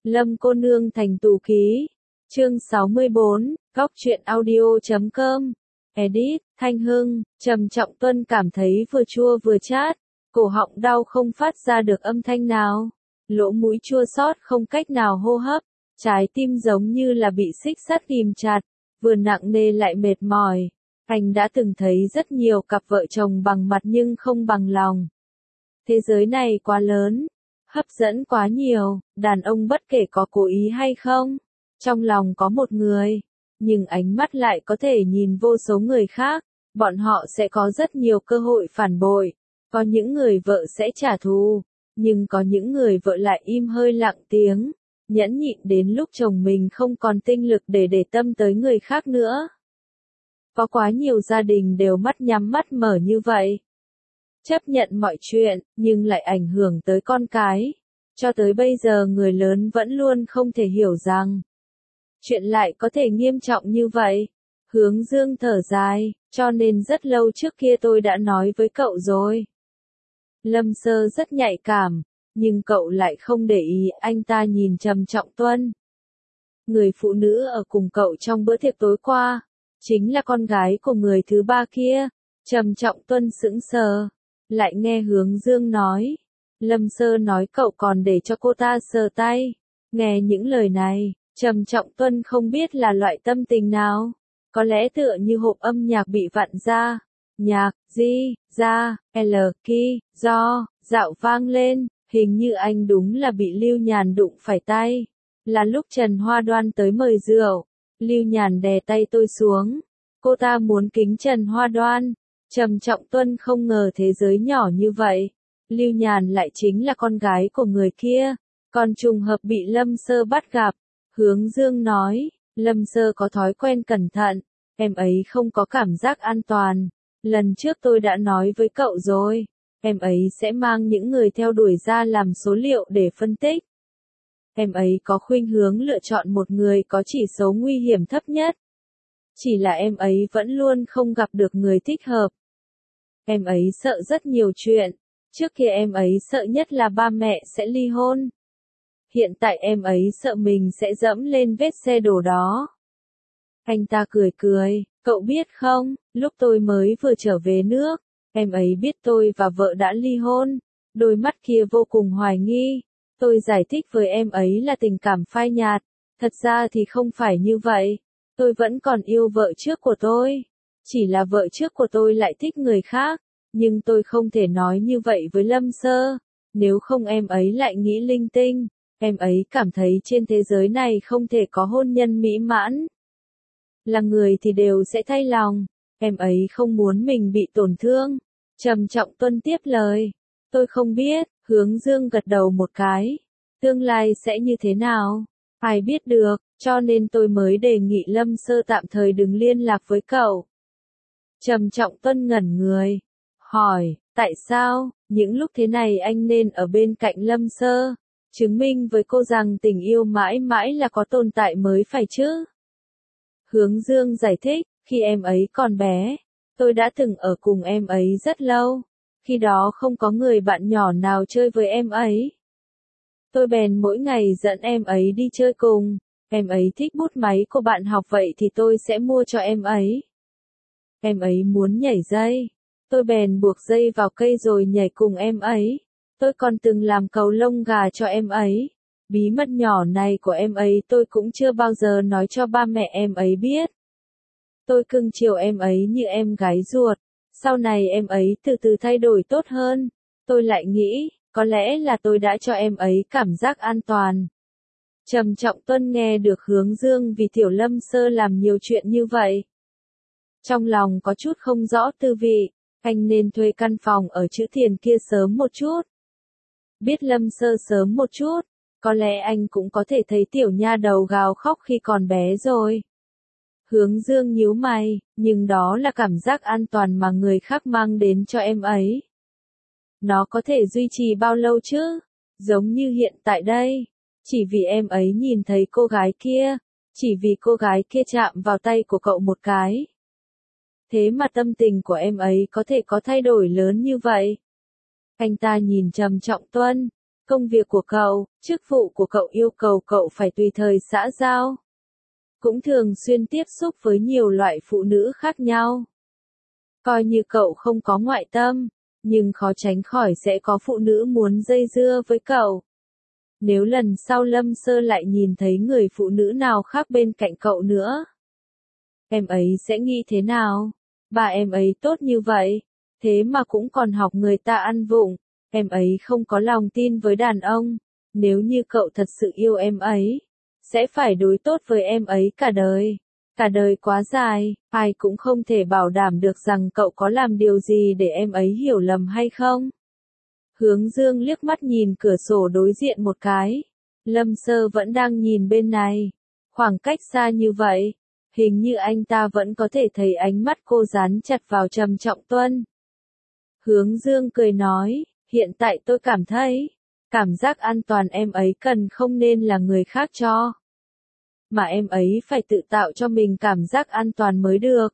Lâm cô nương thành tù ký. Chương 64, góc truyện audio.com. Edit, Thanh Hưng. Trầm Trọng Tuân cảm thấy vừa chua vừa chát, cổ họng đau không phát ra được âm thanh nào, lỗ mũi chua xót không cách nào hô hấp, trái tim giống như là bị xích sắt ghim chặt, vừa nặng nề lại mệt mỏi. Anh đã từng thấy rất nhiều cặp vợ chồng bằng mặt nhưng không bằng lòng. Thế giới này quá lớn, hấp dẫn quá nhiều, đàn ông bất kể có cố ý hay không, trong lòng có một người, nhưng ánh mắt lại có thể nhìn vô số người khác, bọn họ sẽ có rất nhiều cơ hội phản bội, có những người vợ sẽ trả thù, nhưng có những người vợ lại im hơi lặng tiếng, nhẫn nhịn đến lúc chồng mình không còn tinh lực để tâm tới người khác nữa. Có quá nhiều gia đình đều mắt nhắm mắt mở như vậy. Chấp nhận mọi chuyện, nhưng lại ảnh hưởng tới con cái. Cho tới bây giờ người lớn vẫn luôn không thể hiểu rằng chuyện lại có thể nghiêm trọng như vậy. Hướng Dương thở dài, cho nên rất lâu trước kia tôi đã nói với cậu rồi. Lâm Sơ rất nhạy cảm, nhưng cậu lại không để ý, anh ta nhìn Trầm Trọng Tuân. Người phụ nữ ở cùng cậu trong bữa tiệc tối qua, chính là con gái của người thứ ba kia. Trầm Trọng Tuân sững sờ, lại nghe Hướng Dương nói. Lâm Sơ nói cậu còn để cho cô ta sờ tay. Nghe những lời này, Trầm Trọng Tuân không biết là loại tâm tình nào. Có lẽ tựa như hộp âm nhạc bị vặn ra. Nhạc, di, ra, l, ki, do, dạo vang lên. Hình như anh đúng là bị Lưu Nhàn đụng phải tay. Là lúc Trần Hoa Đoan tới mời rượu. Lưu Nhàn đè tay tôi xuống. Cô ta muốn kính Trần Hoa Đoan. Trầm Trọng Tuân không ngờ thế giới nhỏ như vậy. Lưu Nhàn lại chính là con gái của người kia. Còn trùng hợp bị Lâm Sơ bắt gặp. Hướng Dương nói, Lâm Sơ có thói quen cẩn thận. Em ấy không có cảm giác an toàn. Lần trước tôi đã nói với cậu rồi. Em ấy sẽ mang những người theo đuổi ra làm số liệu để phân tích. Em ấy có khuynh hướng lựa chọn một người có chỉ số nguy hiểm thấp nhất. Chỉ là em ấy vẫn luôn không gặp được người thích hợp. Em ấy sợ rất nhiều chuyện. Trước kia em ấy sợ nhất là ba mẹ sẽ ly hôn. Hiện tại em ấy sợ mình sẽ dẫm lên vết xe đổ đó. Anh ta cười cười, cậu biết không, lúc tôi mới vừa trở về nước, em ấy biết tôi và vợ đã ly hôn. Đôi mắt kia vô cùng hoài nghi. Tôi giải thích với em ấy là tình cảm phai nhạt. Thật ra thì không phải như vậy. Tôi vẫn còn yêu vợ trước của tôi. Chỉ là vợ trước của tôi lại thích người khác. Nhưng tôi không thể nói như vậy với Lâm Sơ. Nếu không em ấy lại nghĩ linh tinh. Em ấy cảm thấy trên thế giới này không thể có hôn nhân mỹ mãn. Là người thì đều sẽ thay lòng. Em ấy không muốn mình bị tổn thương. Trầm Trọng Tuân tiếp lời. Tôi không biết. Hướng Dương gật đầu một cái. Tương lai sẽ như thế nào? Ai biết được, cho nên tôi mới đề nghị Lâm Sơ tạm thời đừng liên lạc với cậu. Trầm Trọng Tuân ngẩn người. Hỏi, tại sao, những lúc thế này anh nên ở bên cạnh Lâm Sơ, chứng minh với cô rằng tình yêu mãi mãi là có tồn tại mới phải chứ? Hướng Dương giải thích, khi em ấy còn bé, tôi đã từng ở cùng em ấy rất lâu. Khi đó không có người bạn nhỏ nào chơi với em ấy. Tôi bèn mỗi ngày dẫn em ấy đi chơi cùng. Em ấy thích bút máy của bạn học vậy thì tôi sẽ mua cho em ấy. Em ấy muốn nhảy dây. Tôi bèn buộc dây vào cây rồi nhảy cùng em ấy. Tôi còn từng làm cầu lông gà cho em ấy. Bí mật nhỏ này của em ấy tôi cũng chưa bao giờ nói cho ba mẹ em ấy biết. Tôi cưng chiều em ấy như em gái ruột. Sau này em ấy từ từ thay đổi tốt hơn. Tôi lại nghĩ, có lẽ là tôi đã cho em ấy cảm giác an toàn. Trầm Trọng Tuân nghe được Hướng Dương vì Tiểu Lâm Sơ làm nhiều chuyện như vậy. Trong lòng có chút không rõ tư vị, anh nên thuê căn phòng ở Chữ Thiền kia sớm một chút. Biết Lâm Sơ sớm một chút, có lẽ anh cũng có thể thấy tiểu nha đầu gào khóc khi còn bé rồi. Hướng Dương nhíu mày, nhưng đó là cảm giác an toàn mà người khác mang đến cho em ấy. Nó có thể duy trì bao lâu chứ? Giống như hiện tại đây. Chỉ vì em ấy nhìn thấy cô gái kia. Chỉ vì cô gái kia chạm vào tay của cậu một cái. Thế mà tâm tình của em ấy có thể có thay đổi lớn như vậy. Anh ta nhìn Trầm Trọng Tuân. Công việc của cậu, chức vụ của cậu yêu cầu cậu phải tùy thời xã giao. Cũng thường xuyên tiếp xúc với nhiều loại phụ nữ khác nhau. Coi như cậu không có ngoại tâm, nhưng khó tránh khỏi sẽ có phụ nữ muốn dây dưa với cậu. Nếu lần sau Lâm Sơ lại nhìn thấy người phụ nữ nào khác bên cạnh cậu nữa, em ấy sẽ nghĩ thế nào? Bà em ấy tốt như vậy, thế mà cũng còn học người ta ăn vụng, em ấy không có lòng tin với đàn ông. Nếu như cậu thật sự yêu em ấy, sẽ phải đối tốt với em ấy cả đời. Cả đời quá dài, ai cũng không thể bảo đảm được rằng cậu có làm điều gì để em ấy hiểu lầm hay không. Hướng Dương liếc mắt nhìn cửa sổ đối diện một cái. Lâm Sơ vẫn đang nhìn bên này. Khoảng cách xa như vậy, hình như anh ta vẫn có thể thấy ánh mắt cô dán chặt vào Trầm Trọng Tuân. Hướng Dương cười nói, hiện tại tôi cảm thấy, cảm giác an toàn em ấy cần không nên là người khác cho, mà em ấy phải tự tạo cho mình cảm giác an toàn mới được.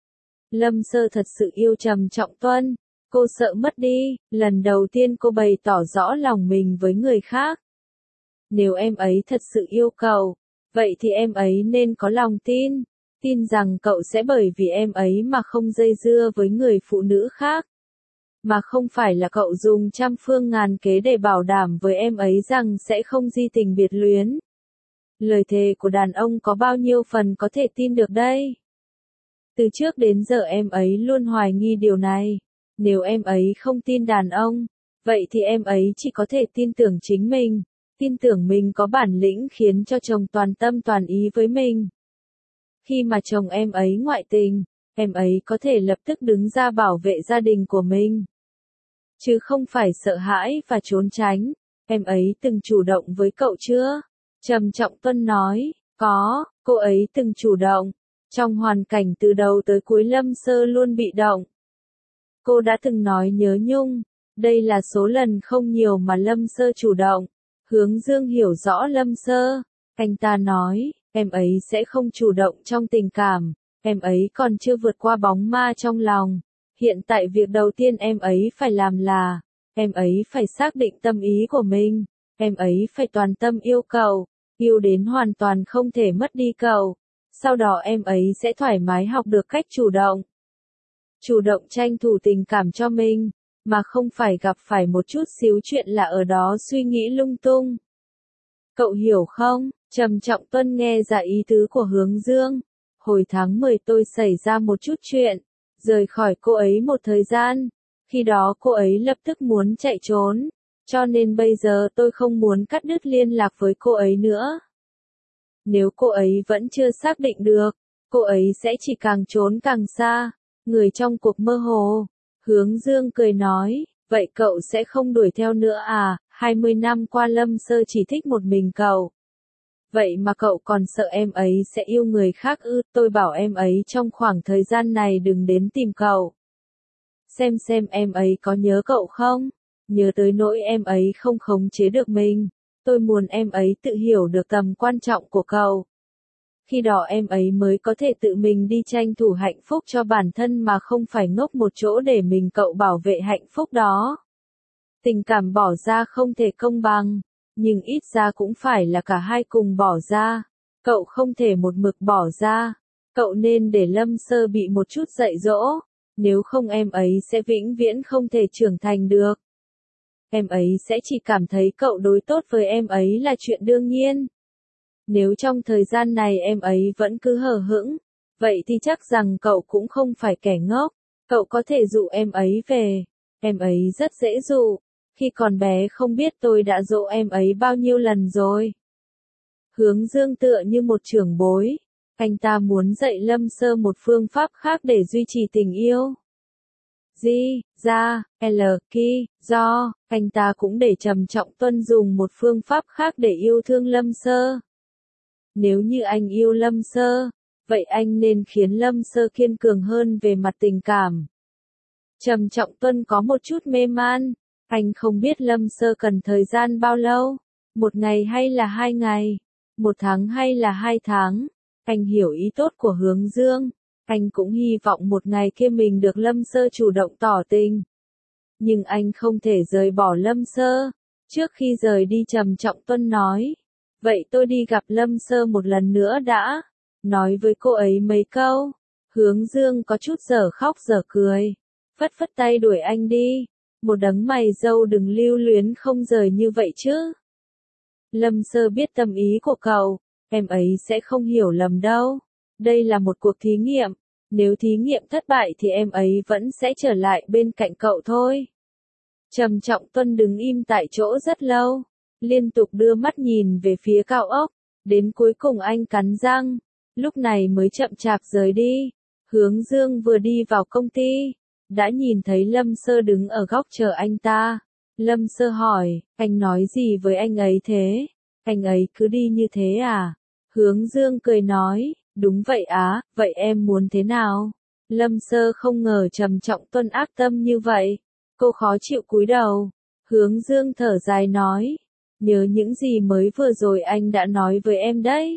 Lâm Sơ thật sự yêu Trầm Trọng Tuân, cô sợ mất đi, lần đầu tiên cô bày tỏ rõ lòng mình với người khác. Nếu em ấy thật sự yêu cậu, vậy thì em ấy nên có lòng tin, tin rằng cậu sẽ bởi vì em ấy mà không dây dưa với người phụ nữ khác. Mà không phải là cậu dùng trăm phương ngàn kế để bảo đảm với em ấy rằng sẽ không di tình biệt luyến. Lời thề của đàn ông có bao nhiêu phần có thể tin được đây? Từ trước đến giờ em ấy luôn hoài nghi điều này. Nếu em ấy không tin đàn ông, vậy thì em ấy chỉ có thể tin tưởng chính mình, tin tưởng mình có bản lĩnh khiến cho chồng toàn tâm toàn ý với mình. Khi mà chồng em ấy ngoại tình, em ấy có thể lập tức đứng ra bảo vệ gia đình của mình, chứ không phải sợ hãi và trốn tránh. Em ấy từng chủ động với cậu chưa? Trầm Trọng Tuân nói, có, cô ấy từng chủ động. Trong hoàn cảnh từ đầu tới cuối Lâm Sơ luôn bị động. Cô đã từng nói nhớ nhung, đây là số lần không nhiều mà Lâm Sơ chủ động. Hướng Dương hiểu rõ Lâm Sơ, anh ta nói, em ấy sẽ không chủ động trong tình cảm, em ấy còn chưa vượt qua bóng ma trong lòng. Hiện tại việc đầu tiên em ấy phải làm là, em ấy phải xác định tâm ý của mình, em ấy phải toàn tâm yêu cậu, yêu đến hoàn toàn không thể mất đi cậu. Sau đó em ấy sẽ thoải mái học được cách chủ động. Chủ động tranh thủ tình cảm cho mình, mà không phải gặp phải một chút xíu chuyện là ở đó suy nghĩ lung tung. Cậu hiểu không? Trầm Trọng Tuân nghe ra ý tứ của Hướng Dương. Hồi tháng 10 tôi xảy ra một chút chuyện, rời khỏi cô ấy một thời gian. Khi đó cô ấy lập tức muốn chạy trốn, cho nên bây giờ tôi không muốn cắt đứt liên lạc với cô ấy nữa. Nếu cô ấy vẫn chưa xác định được, cô ấy sẽ chỉ càng trốn càng xa, người trong cuộc mơ hồ. Hướng Dương cười nói, vậy cậu sẽ không đuổi theo nữa à? 20 năm qua Lâm Sơ chỉ thích một mình cậu. Vậy mà cậu còn sợ em ấy sẽ yêu người khác ư? Tôi bảo em ấy trong khoảng thời gian này đừng đến tìm cậu. Xem em ấy có nhớ cậu không? Nhớ tới nỗi em ấy không khống chế được mình. Tôi muốn em ấy tự hiểu được tầm quan trọng của cậu. Khi đó em ấy mới có thể tự mình đi tranh thủ hạnh phúc cho bản thân mà không phải ngốc một chỗ để mình cậu bảo vệ hạnh phúc đó. Tình cảm bỏ ra không thể công bằng, nhưng ít ra cũng phải là cả hai cùng bỏ ra. Cậu không thể một mực bỏ ra. Cậu nên để Lâm Sơ bị một chút dạy dỗ, nếu không em ấy sẽ vĩnh viễn không thể trưởng thành được. Em ấy sẽ chỉ cảm thấy cậu đối tốt với em ấy là chuyện đương nhiên. Nếu trong thời gian này em ấy vẫn cứ hờ hững, vậy thì chắc rằng cậu cũng không phải kẻ ngốc. Cậu có thể dụ em ấy về. Em ấy rất dễ dụ. Khi còn bé không biết tôi đã dỗ em ấy bao nhiêu lần rồi. Hướng Dương tựa như một trưởng bối. Anh ta muốn dạy Lâm Sơ một phương pháp khác để duy trì tình yêu. Do, anh ta cũng để Trầm Trọng Tuân dùng một phương pháp khác để yêu thương Lâm Sơ. Nếu như anh yêu Lâm Sơ, vậy anh nên khiến Lâm Sơ kiên cường hơn về mặt tình cảm. Trầm Trọng Tuân có một chút mê man, anh không biết Lâm Sơ cần thời gian bao lâu, 1 ngày hay là 2 ngày, 1 tháng hay là 2 tháng. Anh hiểu ý tốt của Hướng Dương, anh cũng hy vọng một ngày kia mình được Lâm Sơ chủ động tỏ tình. Nhưng anh không thể rời bỏ Lâm Sơ, Trước khi rời đi Trầm Trọng Tuân nói, vậy tôi đi gặp Lâm Sơ một lần nữa đã, nói với cô ấy mấy câu. Hướng Dương có chút dở khóc dở cười, phất phất tay đuổi anh đi, một đấng mày râu đừng lưu luyến không rời như vậy chứ. Lâm Sơ biết tâm ý của cậu, em ấy sẽ không hiểu lầm đâu, đây là một cuộc thí nghiệm, nếu thí nghiệm thất bại thì em ấy vẫn sẽ trở lại bên cạnh cậu thôi. Trầm Trọng Tuân đứng im tại chỗ rất lâu, liên tục đưa mắt nhìn về phía cao ốc, đến cuối cùng anh cắn răng, lúc này mới chậm chạp rời đi. Hướng Dương vừa đi vào công ty, đã nhìn thấy Lâm Sơ đứng ở góc chờ anh ta. Lâm Sơ hỏi, anh nói gì với anh ấy thế? Anh ấy cứ đi như thế à? Hướng Dương cười nói, đúng vậy á, vậy em muốn thế nào? Lâm Sơ không ngờ Trầm Trọng Tuân ác tâm như vậy. Cô khó chịu cúi đầu. Hướng Dương thở dài nói, nhớ những gì mới vừa rồi anh đã nói với em đấy.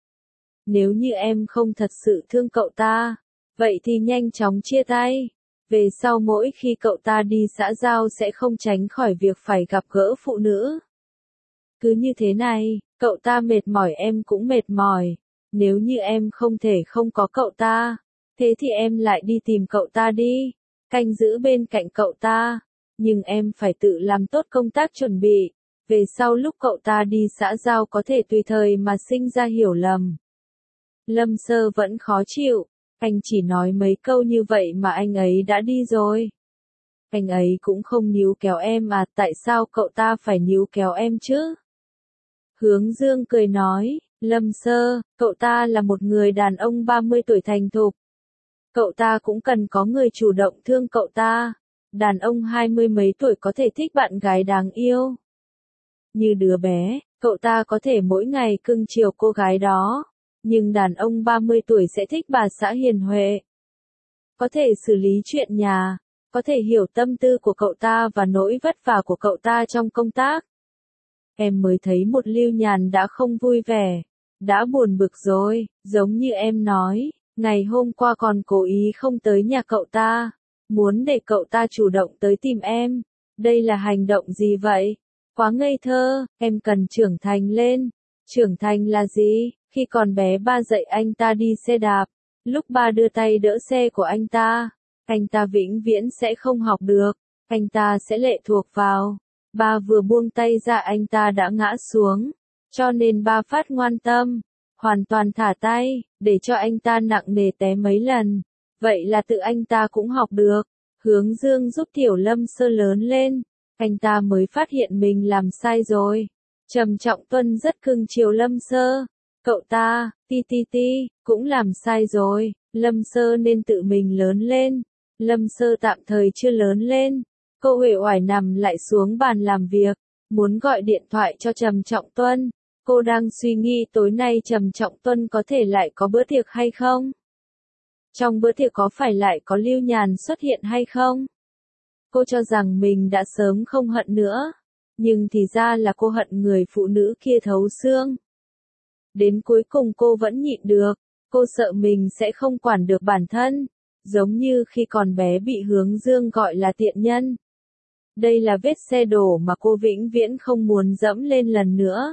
Nếu như em không thật sự thương cậu ta, vậy thì nhanh chóng chia tay. Về sau mỗi khi cậu ta đi xã giao sẽ không tránh khỏi việc phải gặp gỡ phụ nữ. Cứ như thế này, cậu ta mệt mỏi em cũng mệt mỏi. Nếu như em không thể không có cậu ta, thế thì em lại đi tìm cậu ta đi, canh giữ bên cạnh cậu ta. Nhưng em phải tự làm tốt công tác chuẩn bị, về sau lúc cậu ta đi xã giao có thể tùy thời mà sinh ra hiểu lầm. Lâm Sơ vẫn khó chịu, anh chỉ nói mấy câu như vậy mà anh ấy đã đi rồi. Anh ấy cũng không níu kéo em à, tại sao cậu ta phải níu kéo em chứ? Hướng Dương cười nói, Lâm Sơ, cậu ta là một người đàn ông 30 tuổi thành thục. Cậu ta cũng cần có người chủ động thương cậu ta. Đàn ông 20 mấy tuổi có thể thích bạn gái đáng yêu. Như đứa bé, cậu ta có thể mỗi ngày cưng chiều cô gái đó. Nhưng đàn ông 30 tuổi sẽ thích bà xã hiền huệ. Có thể xử lý chuyện nhà, có thể hiểu tâm tư của cậu ta và nỗi vất vả của cậu ta trong công tác. Em mới thấy một Lưu Nhàn đã không vui vẻ, đã buồn bực rồi, giống như em nói, ngày hôm qua còn cố ý không tới nhà cậu ta, muốn để cậu ta chủ động tới tìm em. Đây là hành động gì vậy? Quá ngây thơ, em cần trưởng thành lên. Trưởng thành là gì? Khi còn bé ba dạy anh ta đi xe đạp, lúc ba đưa tay đỡ xe của anh ta vĩnh viễn sẽ không học được, anh ta sẽ lệ thuộc vào. Ba vừa buông tay ra anh ta đã ngã xuống, cho nên ba phát ngoan tâm, hoàn toàn thả tay, để cho anh ta nặng nề té mấy lần. Vậy là tự anh ta cũng học được. Hướng Dương giúp Tiểu Lâm Sơ lớn lên, anh ta mới phát hiện mình làm sai rồi. Trầm Trọng Tuân rất cưng chiều Lâm Sơ. Cậu ta, cũng làm sai rồi, Lâm Sơ nên tự mình lớn lên. Lâm Sơ tạm thời chưa lớn lên. Cô uể oải nằm lại xuống bàn làm việc, muốn gọi điện thoại cho Trầm Trọng Tuân. Cô đang suy nghĩ tối nay Trầm Trọng Tuân có thể lại có bữa tiệc hay không? Trong bữa tiệc có phải lại có Lưu Nhàn xuất hiện hay không? Cô cho rằng mình đã sớm không hận nữa, nhưng thì ra là cô hận người phụ nữ kia thấu xương. Đến cuối cùng cô vẫn nhịn được, cô sợ mình sẽ không quản được bản thân, giống như khi còn bé bị Hướng Dương gọi là tiện nhân. Đây là vết xe đổ mà cô vĩnh viễn không muốn dẫm lên lần nữa.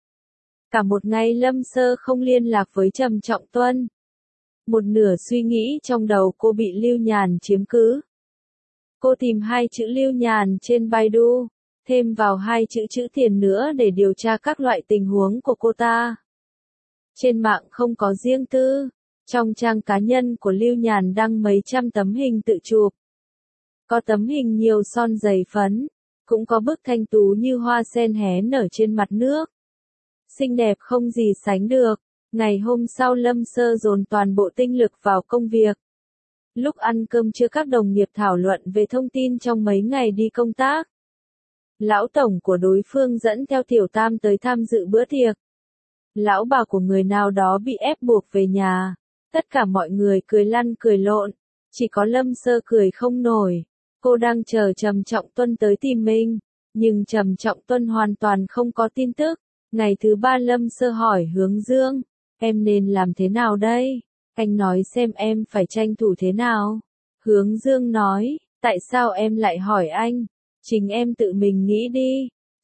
Cả một ngày Lâm Sơ không liên lạc với Trầm Trọng Tuân. Một nửa suy nghĩ trong đầu cô bị Lưu Nhàn chiếm cứ. Cô tìm hai chữ Lưu Nhàn trên Baidu, thêm vào hai chữ tiền nữa để điều tra các loại tình huống của cô ta. Trên mạng không có riêng tư, trong trang cá nhân của Lưu Nhàn đăng mấy trăm tấm hình tự chụp. Có tấm hình nhiều son dày phấn, cũng có bức thanh tú như hoa sen hé nở trên mặt nước. Xinh đẹp không gì sánh được. Ngày hôm sau Lâm Sơ dồn toàn bộ tinh lực vào công việc. Lúc ăn cơm trưa các đồng nghiệp thảo luận về thông tin trong mấy ngày đi công tác. Lão tổng của đối phương dẫn theo Tiểu Tam tới tham dự bữa tiệc. Lão bà của người nào đó bị ép buộc về nhà. Tất cả mọi người cười lăn cười lộn. Chỉ có Lâm Sơ cười không nổi. Cô đang chờ Trầm Trọng Tuân tới tìm mình. Nhưng Trầm Trọng Tuân hoàn toàn không có tin tức. Ngày thứ ba Lâm Sơ hỏi Hướng Dương. Em nên làm thế nào đây? Anh nói xem em phải tranh thủ thế nào? Hướng Dương nói. Tại sao em lại hỏi anh? Chính em tự mình nghĩ đi.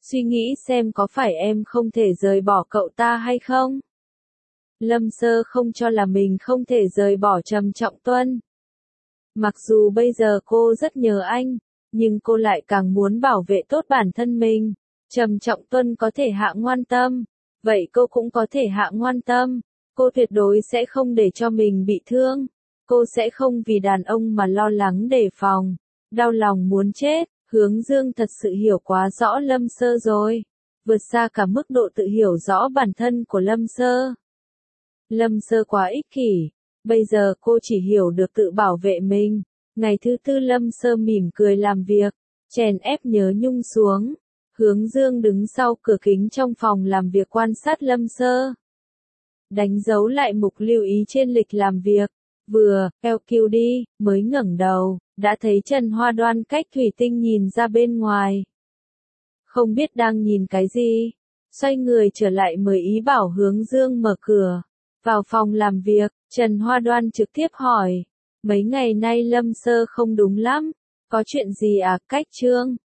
suy nghĩ xem có phải em không thể rời bỏ cậu ta hay không. Lâm Sơ không cho là mình không thể rời bỏ Trầm Trọng Tuân. Mặc dù bây giờ cô rất nhớ anh, nhưng cô lại càng muốn bảo vệ tốt bản thân mình. Trầm Trọng Tuân có thể hạ ngoan tâm, vậy cô cũng có thể hạ ngoan tâm. Cô tuyệt đối sẽ không để cho mình bị thương. Cô sẽ không vì đàn ông mà lo lắng đề phòng, đau lòng muốn chết. Hướng Dương thật sự hiểu quá rõ Lâm Sơ rồi, vượt xa cả mức độ tự hiểu rõ bản thân của Lâm Sơ. Lâm Sơ quá ích kỷ, bây giờ cô chỉ hiểu được tự bảo vệ mình. Ngày thứ tư Lâm Sơ mỉm cười làm việc, chèn ép Nhớ Nhung xuống. Hướng Dương đứng sau cửa kính trong phòng làm việc quan sát Lâm Sơ. Đánh dấu lại mục lưu ý trên lịch làm việc, vừa, LQD, mới ngẩng đầu, đã thấy Trần Hoa Đoan cách thủy tinh nhìn ra bên ngoài. Không biết đang nhìn cái gì, xoay người trở lại mới ý bảo Hướng Dương mở cửa. Vào phòng làm việc, Trần Hoa Đoan trực tiếp hỏi, mấy ngày nay Lâm Sơ không đúng lắm, có chuyện gì à, Cách Trương?